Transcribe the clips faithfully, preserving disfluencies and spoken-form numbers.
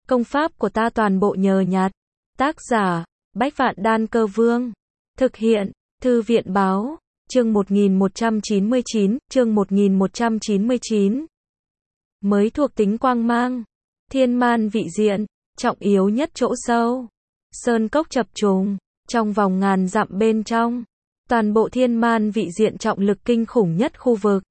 Công pháp của ta toàn bộ nhờ nhặt. Tác giả, Bách Vạn Đan Cơ Vương. Thực hiện, Thư viện Báo. Chương một nghìn một trăm chín mươi chín, chương một nghìn một trăm chín mươi chín. Mới thuộc tính quang mang. Thiên man vị diện, trọng yếu nhất chỗ sâu. Sơn cốc chập trùng, trong vòng ngàn dặm bên trong. Toàn bộ thiên man vị diện trọng lực kinh khủng nhất khu vực.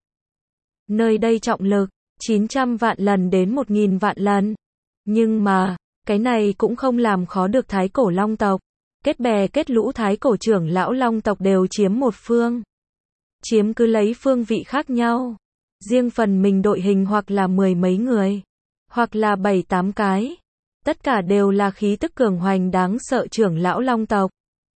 Nơi đây trọng lực, chín trăm vạn lần đến một nghìn vạn lần. Nhưng mà, cái này cũng không làm khó được Thái Cổ Long tộc. Kết bè kết lũ Thái Cổ trưởng lão Long tộc đều chiếm một phương. Chiếm cứ lấy phương vị khác nhau. Riêng phần mình đội hình hoặc là mười mấy người, hoặc là bảy tám cái. Tất cả đều là khí tức cường hoành đáng sợ trưởng lão Long tộc.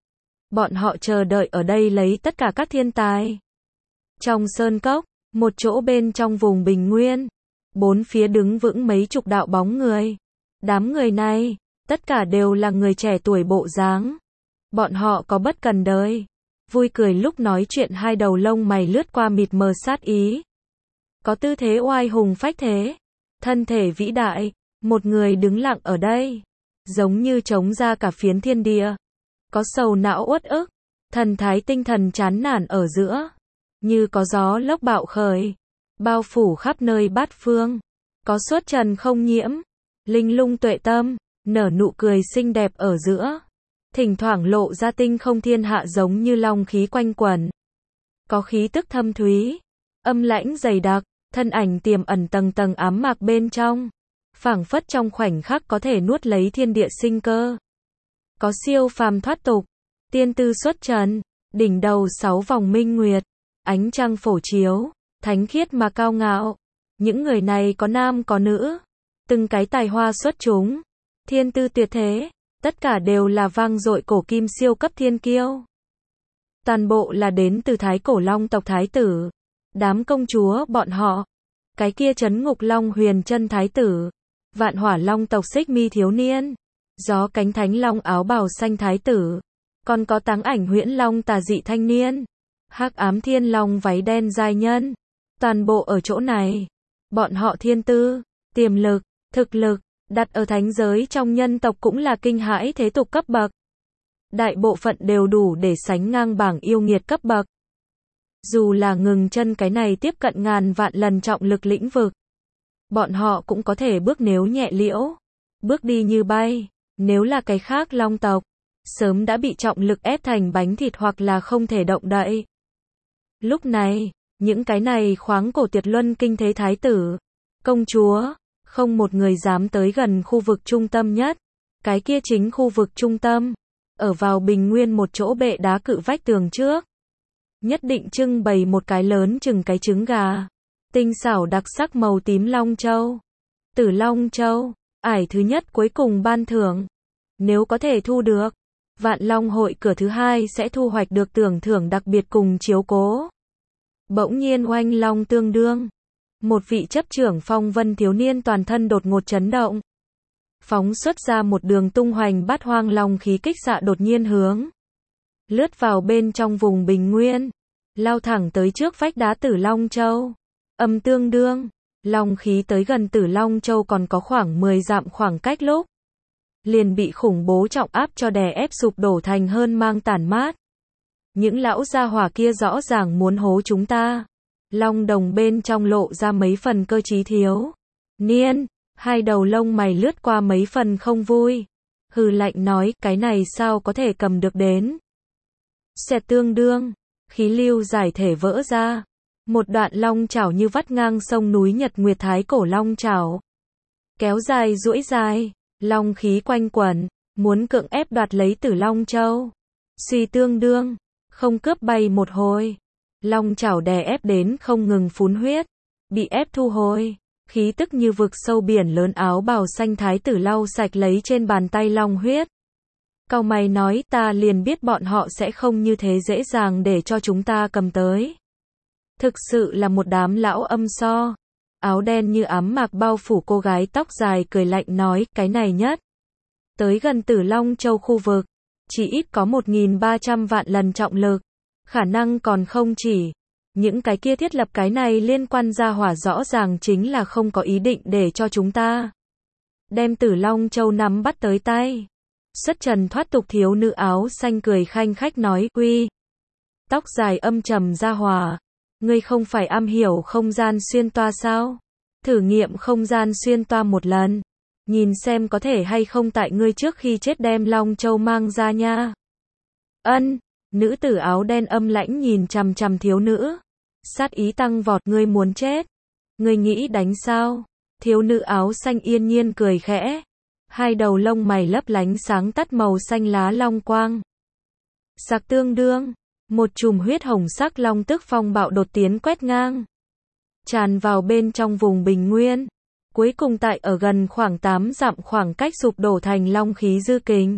Bọn họ chờ đợi ở đây lấy tất cả các thiên tài. Trong sơn cốc, một chỗ bên trong vùng bình nguyên, bốn phía đứng vững mấy chục đạo bóng người. Đám người này, tất cả đều là người trẻ tuổi bộ dáng. Bọn họ có bất cần đời. Vui cười lúc nói chuyện, hai đầu lông mày lướt qua mịt mờ sát ý. Có tư thế oai hùng phách thế. Thân thể vĩ đại, một người đứng lặng ở đây. Giống như trống ra cả phiến thiên địa. Có sầu não uất ức, thần thái tinh thần chán nản ở giữa. Như có gió lốc bạo khởi, bao phủ khắp nơi bát phương. Có xuất trần không nhiễm, linh lung tuệ tâm, nở nụ cười xinh đẹp ở giữa. Thỉnh thoảng lộ ra tinh không thiên hạ giống như long khí quanh quẩn. Có khí tức thâm thúy, âm lãnh dày đặc, thân ảnh tiềm ẩn tầng tầng ám mạc bên trong. Phảng phất trong khoảnh khắc có thể nuốt lấy thiên địa sinh cơ. Có siêu phàm thoát tục, tiên tư xuất trần, đỉnh đầu sáu vòng minh nguyệt, ánh trăng phổ chiếu, thánh khiết mà cao ngạo. Những người này có nam có nữ, từng cái tài hoa xuất chúng, thiên tư tuyệt thế, tất cả đều là vang dội cổ kim siêu cấp thiên kiêu. Toàn bộ là đến từ Thái Cổ Long tộc thái tử, đám công chúa bọn họ, cái kia trấn ngục long huyền chân thái tử, vạn hỏa long tộc xích mi thiếu niên, gió cánh thánh long áo bào xanh thái tử, còn có táng ảnh huyễn long tà dị thanh niên, hắc ám thiên long váy đen giai nhân, toàn bộ ở chỗ này. Bọn họ thiên tư, tiềm lực, thực lực, đặt ở thánh giới trong nhân tộc cũng là kinh hãi thế tục cấp bậc. Đại bộ phận đều đủ để sánh ngang bảng yêu nghiệt cấp bậc. Dù là ngừng chân cái này tiếp cận ngàn vạn lần trọng lực lĩnh vực, bọn họ cũng có thể bước nếu nhẹ liễu, bước đi như bay. Nếu là cái khác long tộc, sớm đã bị trọng lực ép thành bánh thịt hoặc là không thể động đậy. Lúc này, những cái này khoáng cổ tuyệt luân kinh thế thái tử, công chúa, không một người dám tới gần khu vực trung tâm nhất. Cái kia chính khu vực trung tâm, ở vào bình nguyên một chỗ bệ đá cự vách tường trước. Nhất định trưng bày một cái lớn chừng cái trứng gà. Tinh xảo đặc sắc màu tím long châu. Tử long châu, ải thứ nhất cuối cùng ban thưởng. Nếu có thể thu được, Vạn Long hội cửa thứ hai sẽ thu hoạch được tưởng thưởng đặc biệt cùng chiếu cố. Bỗng nhiên oanh long tương đương. Một vị chấp trưởng phong vân thiếu niên toàn thân đột ngột chấn động. Phóng xuất ra một đường tung hoành bát hoang long khí kích xạ đột nhiên hướng. Lướt vào bên trong vùng bình nguyên. Lao thẳng tới trước vách đá Tử Long Châu. Âm tương đương. Long khí tới gần Tử Long Châu còn có khoảng mười dặm khoảng cách lúc. Liền bị khủng bố trọng áp cho đè ép sụp đổ thành hơn mang tản mát. Những lão gia hỏa kia rõ ràng muốn hố chúng ta. Long đồng bên trong lộ ra mấy phần cơ trí thiếu niên, hai đầu lông mày lướt qua mấy phần không vui. Hừ lạnh nói, cái này sao có thể cầm được đến. Xẹt tương đương, khí lưu giải thể vỡ ra. Một đoạn long chảo như vắt ngang sông núi Nhật Nguyệt Thái Cổ long chảo. Kéo dài duỗi dài, long khí quanh quẩn, muốn cưỡng ép đoạt lấy Tử Long Châu. Suy tương đương, không cướp bay một hồi. Long chảo đè ép đến không ngừng phun huyết, bị ép thu hồi, khí tức như vực sâu biển lớn áo bào xanh thái tử lau sạch lấy trên bàn tay long huyết. Cau mày nói, ta liền biết bọn họ sẽ không như thế dễ dàng để cho chúng ta cầm tới. Thực sự là một đám lão âm so. Áo đen như ám mạc bao phủ cô gái tóc dài cười lạnh nói, cái này nhất. Tới gần Tử Long Châu khu vực, chỉ ít có một nghìn ba trăm vạn lần trọng lực. Khả năng còn không chỉ. Những cái kia thiết lập cái này liên quan ra hỏa rõ ràng chính là không có ý định để cho chúng ta đem Tử Long Châu nắm bắt tới tay. Xuất trần thoát tục thiếu nữ áo xanh cười khanh khách nói, uy, tóc dài âm trầm ra hòa, ngươi không phải am hiểu không gian xuyên toa sao? Thử nghiệm không gian xuyên toa một lần, nhìn xem có thể hay không tại ngươi trước khi chết đem Long Châu mang ra nha. Ân, nữ tử áo đen âm lãnh nhìn chằm chằm thiếu nữ, sát ý tăng vọt, ngươi muốn chết? Ngươi nghĩ đánh sao? Thiếu nữ áo xanh yên nhiên cười khẽ, hai đầu lông mày lấp lánh sáng tắt màu xanh lá long quang. Sạc tương đương, một chùm huyết hồng sắc long tức phong bạo đột tiến quét ngang, tràn vào bên trong vùng bình nguyên, cuối cùng tại ở gần khoảng tám dặm khoảng cách sụp đổ thành long khí dư kình.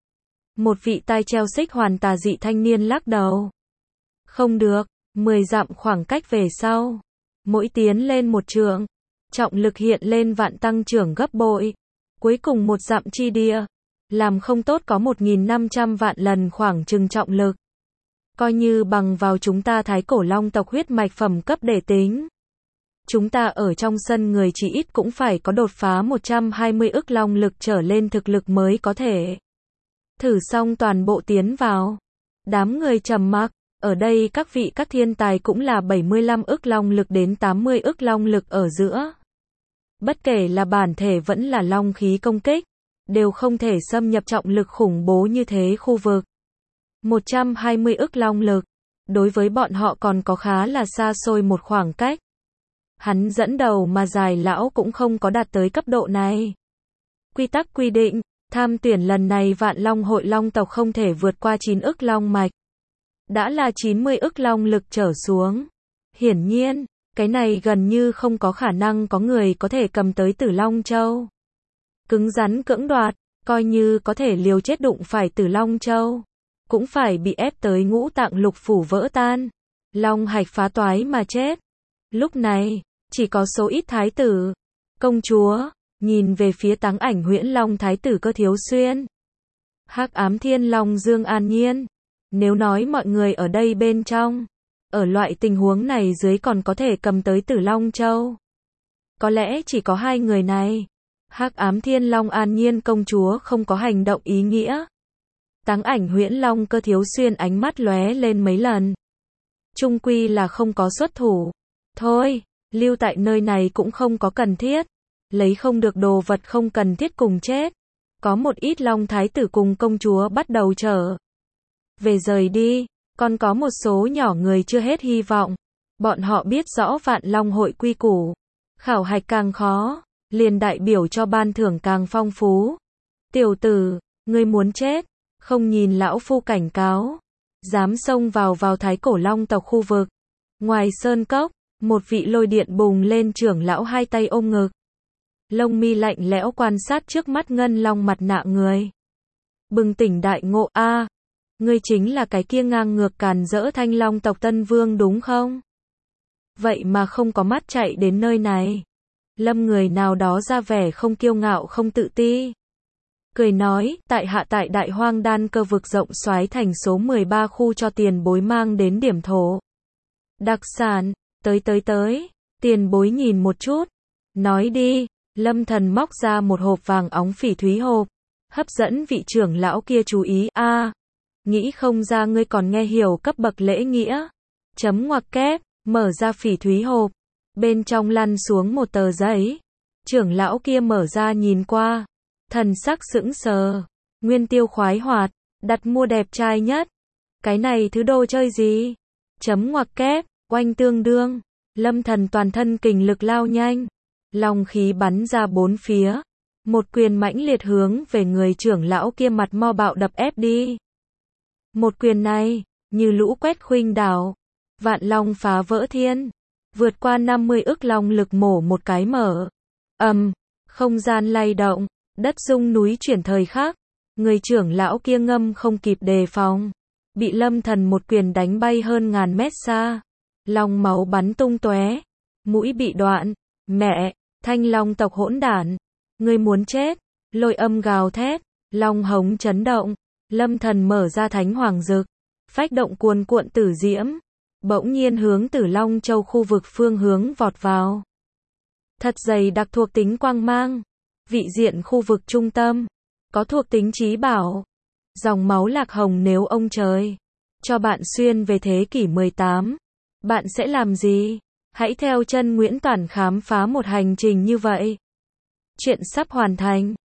Một vị tai treo xích hoàn tà dị thanh niên lắc đầu. Không được, mười dặm khoảng cách về sau, mỗi tiến lên một trượng, trọng lực hiện lên vạn tăng trưởng gấp bội. Cuối cùng một dặm chi địa, làm không tốt có một nghìn năm trăm vạn lần khoảng chừng trọng lực. Coi như bằng vào chúng ta thái cổ long tộc huyết mạch phẩm cấp để tính. Chúng ta ở trong sân người chỉ ít cũng phải có đột phá một trăm hai mươi ức long lực trở lên thực lực mới có thể. Thử xong toàn bộ tiến vào. Đám người trầm mặc, ở đây các vị các thiên tài cũng là bảy mươi lăm ức long lực đến tám mươi ức long lực ở giữa. Bất kể là bản thể vẫn là long khí công kích, đều không thể xâm nhập trọng lực khủng bố như thế khu vực. một trăm hai mươi ức long lực, đối với bọn họ còn có khá là xa xôi một khoảng cách. Hắn dẫn đầu mà dài lão cũng không có đạt tới cấp độ này. Quy tắc quy định, tham tuyển lần này vạn long hội long tộc không thể vượt qua chín ức long mạch. Đã là chín mươi ức long lực trở xuống. Hiển nhiên, cái này gần như không có khả năng có người có thể cầm tới Tử Long Châu. Cứng rắn cưỡng đoạt, coi như có thể liều chết đụng phải Tử Long Châu, cũng phải bị ép tới ngũ tạng lục phủ vỡ tan, long hạch phá toái mà chết. Lúc này, chỉ có số ít thái tử, công chúa, nhìn về phía Táng Ảnh Huyễn Long thái tử Cơ Thiếu Xuyên. Hắc Ám Thiên Long Dương An Nhiên. Nếu nói mọi người ở đây bên trong, ở loại tình huống này dưới còn có thể cầm tới Tử Long Châu, có lẽ chỉ có hai người này. Hắc Ám Thiên Long An Nhiên công chúa không có hành động ý nghĩa. Táng Ảnh Huyễn Long Cơ Thiếu Xuyên ánh mắt lóe lên mấy lần. Chung quy là không có xuất thủ. Thôi, lưu tại nơi này cũng không có cần thiết. Lấy không được đồ vật không cần thiết cùng chết. Có một ít long thái tử cùng công chúa bắt đầu trở về rời đi. Còn có một số nhỏ người chưa hết hy vọng. Bọn họ biết rõ vạn long hội quy củ. Khảo hạch càng khó, liền đại biểu cho ban thưởng càng phong phú. Tiểu tử, ngươi muốn chết, không nhìn lão phu cảnh cáo. Dám xông vào vào thái cổ long tộc khu vực. Ngoài sơn cốc, một vị lôi điện bùng lên trưởng lão hai tay ôm ngực. Lông mi lạnh lẽo quan sát trước mắt ngân long mặt nạ người. Bừng tỉnh đại ngộ, a, ngươi chính là cái kia ngang ngược càn rỡ thanh long tộc tân vương đúng không? Vậy mà không có mắt chạy đến nơi này. Lâm người nào đó ra vẻ không kiêu ngạo không tự ti. Cười nói, tại hạ tại đại hoang đan cơ vực rộng xoáy thành số mười ba khu cho tiền bối mang đến điểm thổ. Đặc sản, tới tới tới, tiền bối nhìn một chút. Nói đi, Lâm Thần móc ra một hộp vàng óng phỉ thúy hộp, hấp dẫn vị trưởng lão kia chú ý, a, à, nghĩ không ra ngươi còn nghe hiểu cấp bậc lễ nghĩa. Chấm ngoặc kép, mở ra phỉ thúy hộp, bên trong lăn xuống một tờ giấy. Trưởng lão kia mở ra nhìn qua, thần sắc sững sờ, nguyên tiêu khoái hoạt, đặt mua đẹp trai nhất. Cái này thứ đồ chơi gì? Chấm ngoặc kép, oanh tương đương, Lâm Thần toàn thân kình lực lao nhanh, long khí bắn ra bốn phía, một quyền mãnh liệt hướng về người trưởng lão kia mặt mo bạo đập ép đi. Một quyền này, như lũ quét khuynh đảo, vạn long phá vỡ thiên, vượt qua năm mươi ức long lực mổ một cái mở. Ầm, um, không gian lay động, đất rung núi chuyển thời khắc, người trưởng lão kia ngâm không kịp đề phòng, bị Lâm Thần một quyền đánh bay hơn ngàn mét xa, long máu bắn tung tóe, mũi bị đoạn. Mẹ, thanh long tộc hỗn đản, ngươi muốn chết? Lôi âm gào thét, long hống chấn động, Lâm Thần mở ra thánh hoàng dực, phách động cuồn cuộn tử diễm, bỗng nhiên hướng Tử Long Châu khu vực phương hướng vọt vào. Thật dày đặc thuộc tính quang mang, vị diện khu vực trung tâm, có thuộc tính trí bảo. Dòng máu lạc hồng nếu ông trời cho bạn xuyên về thế kỷ mười tám, bạn sẽ làm gì? Hãy theo chân Nguyễn Toản khám phá một hành trình như vậy. Chuyện sắp hoàn thành.